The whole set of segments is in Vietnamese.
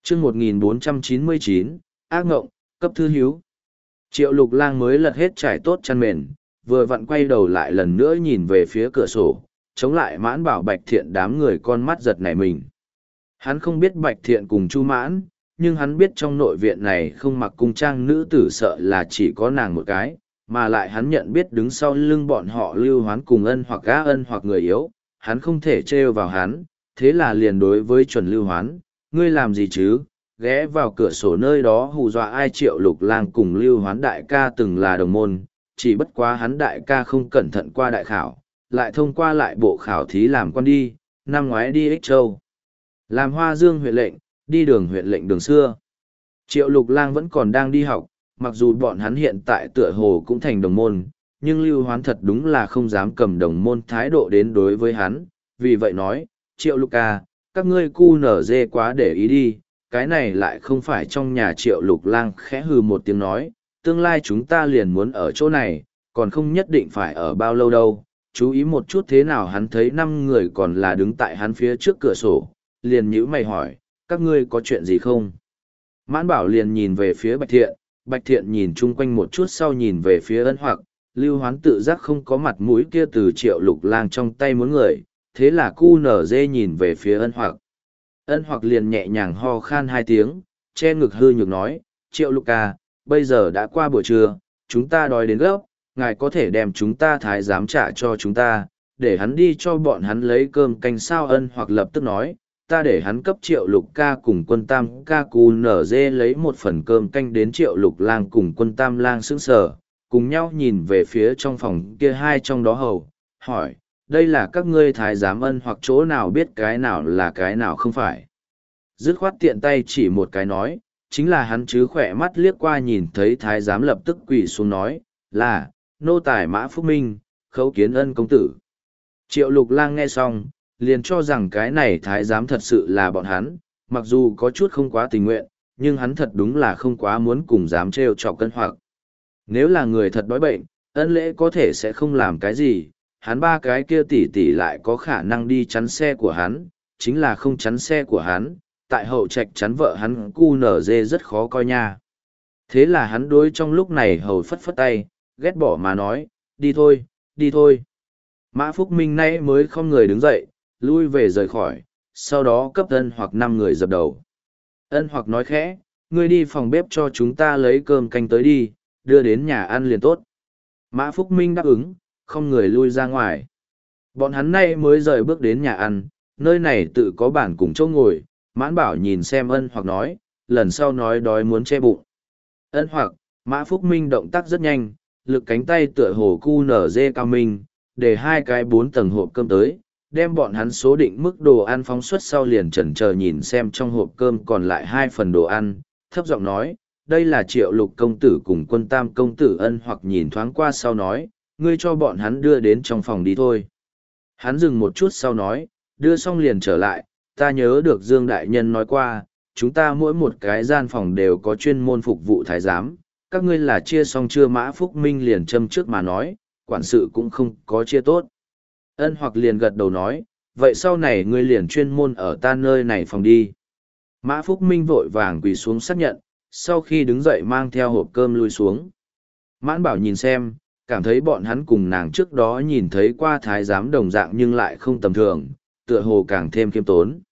chương 1499, ác ngộng, cấp thư hiếu. Triệu Lục Lang mới lật hết trải tốt chăn mền, vừa vặn quay đầu lại lần nữa nhìn về phía cửa sổ, chống lại Mãn Bảo Bạch Thiện đám người con mắt giật nảy mình. Hắn không biết Bạch Thiện cùng Chu Mãn, nhưng hắn biết trong nội viện này không mặc cung trang nữ tử sợ là chỉ có nàng một cái, mà lại hắn nhận biết đứng sau lưng bọn họ Lưu Hoán cùng Ân hoặc Gã Ân hoặc người yếu, hắn không thể trêu vào hắn, thế là liền đối với chuẩn Lưu Hoán, ngươi làm gì chứ, ghé vào cửa sổ nơi đó hù dọa ai. Triệu Lục Lang cùng Lưu Hoán đại ca từng là đồng môn, chỉ bất quá hắn đại ca không cẩn thận qua đại khảo, lại thông qua lại bộ khảo thí làm quan đi, năm ngoái đi Ích Châu. Làm Hoa Dương huyện lệnh, đi đường huyện lệnh đường xưa. Triệu Lục Lang vẫn còn đang đi học, mặc dù bọn hắn hiện tại tựa hồ cũng thành đồng môn, nhưng Lưu Hoán thật đúng là không dám cầm đồng môn thái độ đến đối với hắn, vì vậy nói, Triệu Lục ca, các ngươi cu nở dê quá để ý đi, cái này lại không phải trong nhà. Triệu Lục Lang khẽ hừ một tiếng nói, tương lai chúng ta liền muốn ở chỗ này, còn không nhất định phải ở bao lâu đâu, chú ý một chút thế nào. Hắn thấy 5 người còn là đứng tại hắn phía trước cửa sổ, liền nhíu mày hỏi, các ngươi có chuyện gì không? Mãn Bảo liền nhìn về phía Bạch Thiện nhìn chung quanh một chút sau nhìn về phía Ân hoặc, Lưu Hoán tự giác không có mặt mũi kia từ Triệu Lục Lang trong tay muốn người, thế là cu nở dê nhìn về phía Ân hoặc liền nhẹ nhàng ho khan 2 tiếng, che ngực hư nhược nói, Triệu Lục ca, bây giờ đã qua buổi trưa, chúng ta đói đến gấp, ngài có thể đem chúng ta thái giám trả cho chúng ta, để hắn đi cho bọn hắn lấy cơm canh sao. Ân hoặc lập tức nói, ta để hắn cấp Triệu Lục ca cùng Quân Tam ca cu nở dê lấy một phần cơm canh đến. Triệu Lục Lang cùng Quân Tam lang sững sờ, cùng nhau nhìn về phía trong phòng kia hai trong đó hầu, hỏi, đây là các ngươi thái giám? Ân hoặc chỗ nào biết cái nào là cái nào không phải. Dứt khoát tiện tay chỉ một cái nói, chính là hắn chứ. Khỏe mắt liếc qua nhìn thấy thái giám lập tức quỳ xuống nói, là, nô tài Mã Phúc Minh, khấu kiến Ân công tử. Triệu Lục Lang nghe xong, liền cho rằng cái này thái giám thật sự là bọn hắn, mặc dù có chút không quá tình nguyện, nhưng hắn thật đúng là không quá muốn cùng dám trêu chọc Ân hoặc. Nếu là người thật đói bệnh, Ân lễ có thể sẽ không làm cái gì, hắn 3 cái kia tỷ tỷ lại có khả năng đi chắn xe của hắn, chính là không chắn xe của hắn, tại hậu trạch chắn vợ hắn cu nở dê rất khó coi nha. Thế là hắn đối trong lúc này hầu phất phất tay, ghét bỏ mà nói, đi thôi, đi thôi. Mã Phúc Minh nay mới không người đứng dậy, lui về rời khỏi, sau đó cấp Ân hoặc 5 người dập đầu. Ân hoặc nói khẽ, ngươi đi phòng bếp cho chúng ta lấy cơm canh tới đi, đưa đến nhà ăn liền tốt. Mã Phúc Minh đáp ứng, không người lui ra ngoài. Bọn hắn nay mới rời bước đến nhà ăn, nơi này tự có bàn cùng chỗ ngồi. Mãn Bảo nhìn xem Ân hoặc nói, lần sau nói đói muốn che bụng. Ân hoặc, Mã Phúc Minh động tác rất nhanh, lực cánh tay tựa hồ cu nở dê cao minh, để 2 cái 4 tầng hộp cơm tới, đem bọn hắn số định mức đồ ăn phóng xuất sau liền chần chờ nhìn xem trong hộp cơm còn lại 2 phần đồ ăn, thấp giọng nói, đây là Triệu Lục công tử cùng Quân Tam công tử. Ân hoặc nhìn thoáng qua sau nói, ngươi cho bọn hắn đưa đến trong phòng đi thôi. Hắn dừng một chút sau nói, đưa xong liền trở lại, ta nhớ được Dương Đại Nhân nói qua, chúng ta mỗi một cái gian phòng đều có chuyên môn phục vụ thái giám, các ngươi là chia xong chưa? Mã Phúc Minh liền châm trước mà nói, quản sự cũng không có chia tốt. Ân hoặc liền gật đầu nói, vậy sau này ngươi liền chuyên môn ở ta nơi này phòng đi. Mã Phúc Minh vội vàng quỳ xuống xác nhận, sau khi đứng dậy mang theo hộp cơm lui xuống. Mãn Bảo nhìn xem, cảm thấy bọn hắn cùng nàng trước đó nhìn thấy qua thái giám đồng dạng nhưng lại không tầm thường, tựa hồ càng thêm khiêm tốn.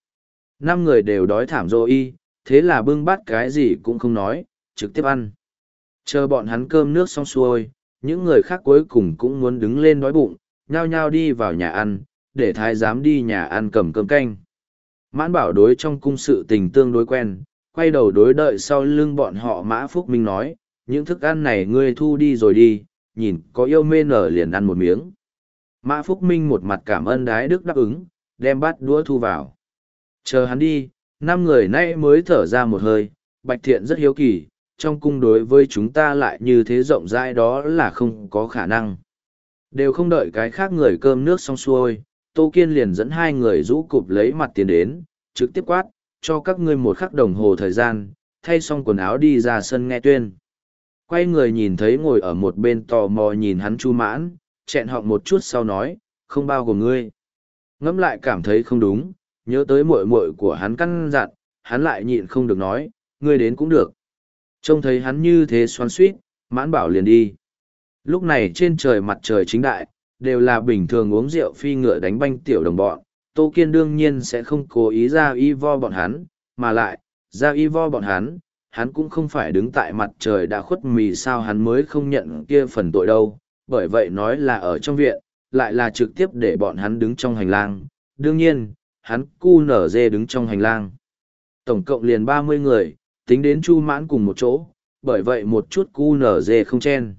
5 người đều đói thảm rồi, thế là bưng bát cái gì cũng không nói, trực tiếp ăn. Chờ bọn hắn cơm nước xong xuôi, những người khác cuối cùng cũng muốn đứng lên đói bụng, nhao nhao đi vào nhà ăn, để thái giám đi nhà ăn cầm cơm canh. Mãn Bảo đối trong cung sự tình tương đối quen, quay đầu đối đợi sau lưng bọn họ. Mã Phúc Minh nói, những thức ăn này ngươi thu đi rồi đi, nhìn có yêu mê nở liền ăn một miếng. Mã Phúc Minh một mặt cảm ơn đái đức đáp ứng, đem bát đũa thu vào. Chờ hắn đi, 5 người nay mới thở ra một hơi. Bạch Thiện rất hiếu kỳ, trong cung đối với chúng ta lại như thế rộng rãi đó là không có khả năng. Đều không đợi cái khác người cơm nước xong xuôi, Tô Kiên liền dẫn 2 người rũ cụp lấy mặt tiền đến, trực tiếp quát, cho các ngươi 1 khắc đồng hồ thời gian, thay xong quần áo đi ra sân nghe tuyên. Quay người nhìn thấy ngồi ở một bên tò mò nhìn hắn Chu Mãn, chẹn họng một chút sau nói, không bao gồm ngươi. Ngẫm lại cảm thấy không đúng, nhớ tới muội muội của hắn căn dặn, hắn lại nhịn không được nói, ngươi đến cũng được. Trông thấy hắn như thế xoắn xuýt, Mãn Bảo liền đi. Lúc này trên trời mặt trời chính đại, đều là bình thường uống rượu phi ngựa đánh banh tiểu đồng bọn, Tô Kiên đương nhiên sẽ không cố ý ra y vo bọn hắn, mà lại, ra y vo bọn hắn cũng không phải đứng tại mặt trời đã khuất mì sao hắn mới không nhận kia phần tội đâu, bởi vậy nói là ở trong viện, lại là trực tiếp để bọn hắn đứng trong hành lang, đương nhiên, hắn cu nở dê đứng trong hành lang. Tổng cộng liền 30 người, tính đến Chu Mãn cùng một chỗ, bởi vậy một chút cu nở dê không chen.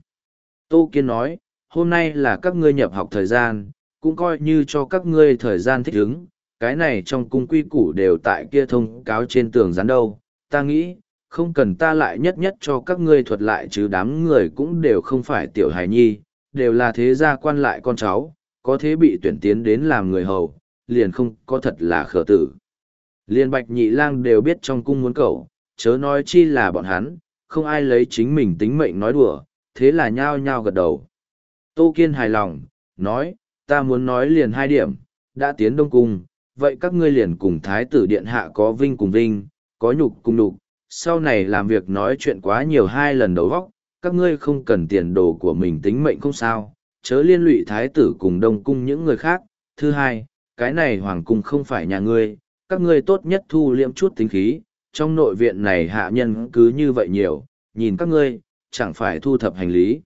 Tô Kiên nói, hôm nay là các ngươi nhập học thời gian, cũng coi như cho các ngươi thời gian thích ứng, cái này trong cung quy củ đều tại kia thông cáo trên tường dán đâu, ta nghĩ, không cần ta lại nhất nhất cho các ngươi thuật lại chứ đám người cũng đều không phải tiểu hài nhi, đều là thế gia quan lại con cháu, có thế bị tuyển tiến đến làm người hầu, liền không có thật là khở tử. Liên Bạch Nhị Lang đều biết trong cung muốn cậu, chớ nói chi là bọn hắn, không ai lấy chính mình tính mệnh nói đùa, thế là nhao nhao gật đầu. Tô Kiên hài lòng, nói, ta muốn nói liền 2 điểm, đã tiến Đông Cung, vậy các ngươi liền cùng Thái tử Điện Hạ có vinh cùng vinh, có nhục cùng nhục, sau này làm việc nói chuyện quá nhiều 2 lần đầu vóc, các ngươi không cần tiền đồ của mình tính mệnh không sao, chớ liên lụy Thái tử cùng Đông Cung những người khác. Thứ hai, cái này Hoàng Cung không phải nhà ngươi, các ngươi tốt nhất thu liễm chút tính khí, trong nội viện này hạ nhân cứ như vậy nhiều, nhìn các ngươi, chẳng phải thu thập hành lý.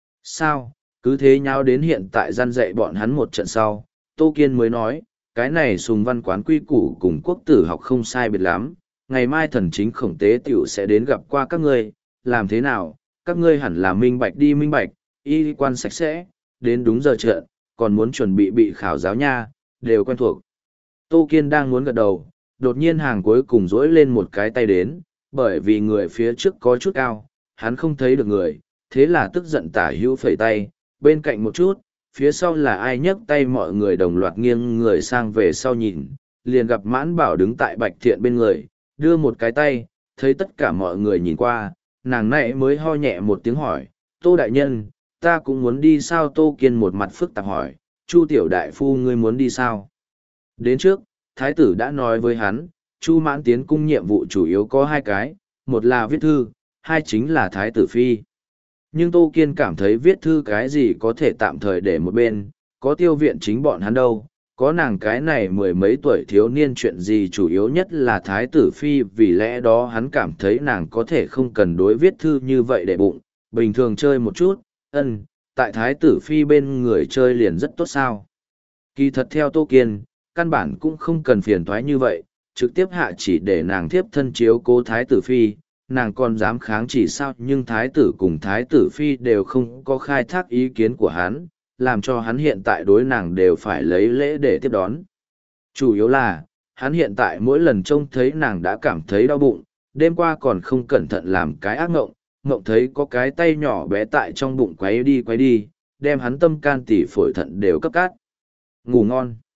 Sao, cứ thế nhau đến hiện tại gian dạy bọn hắn một trận sau, Tô Kiên mới nói, cái này Sùng Văn quán quy củ cùng quốc tử học không sai biệt lắm, ngày mai thần chính khổng tế tiểu sẽ đến gặp qua các ngươi, làm thế nào, các ngươi hẳn là minh bạch đi minh bạch, y quan sạch sẽ, đến đúng giờ trận, còn muốn chuẩn bị khảo giáo nha, đều quen thuộc. Tô Kiên đang muốn gật đầu, đột nhiên hàng cuối cùng dỗi lên một cái tay đến, bởi vì người phía trước có chút cao, hắn không thấy được người, thế là tức giận tả hữu phẩy tay, bên cạnh một chút, phía sau là ai nhấc tay mọi người đồng loạt nghiêng người sang về sau nhìn, liền gặp Mãn Bảo đứng tại Bạch Thiện bên người, đưa một cái tay, thấy tất cả mọi người nhìn qua, nàng nãy mới ho nhẹ một tiếng hỏi, Tô Đại Nhân, ta cũng muốn đi sao? Tô Kiên một mặt phức tạp hỏi, Chu Tiểu Đại Phu ngươi muốn đi sao? Đến trước, Thái tử đã nói với hắn, Chu Mãn tiến cung nhiệm vụ chủ yếu có 2 cái, một là viết thư, 2 chính là Thái tử Phi. Nhưng Tô Kiên cảm thấy viết thư cái gì có thể tạm thời để một bên, có Tiêu Viện chính bọn hắn đâu, có nàng cái này 10 mấy tuổi thiếu niên chuyện gì chủ yếu nhất là Thái tử Phi, vì lẽ đó hắn cảm thấy nàng có thể không cần đối viết thư như vậy để bụng, bình thường chơi một chút, tại Thái tử Phi bên người chơi liền rất tốt sao. Kỳ thật theo Tô Kiên, căn bản cũng không cần phiền toái như vậy, trực tiếp hạ chỉ để nàng thiếp thân chiếu cố Thái tử Phi, nàng còn dám kháng chỉ sao, nhưng Thái tử cùng Thái tử Phi đều không có khai thác ý kiến của hắn, làm cho hắn hiện tại đối nàng đều phải lấy lễ để tiếp đón. Chủ yếu là, hắn hiện tại mỗi lần trông thấy nàng đã cảm thấy đau bụng, đêm qua còn không cẩn thận làm cái ác ngộng, ngộng thấy có cái tay nhỏ bé tại trong bụng quấy đi, đem hắn tâm can tỉ phổi thận đều cấp cát. Ngủ ngon.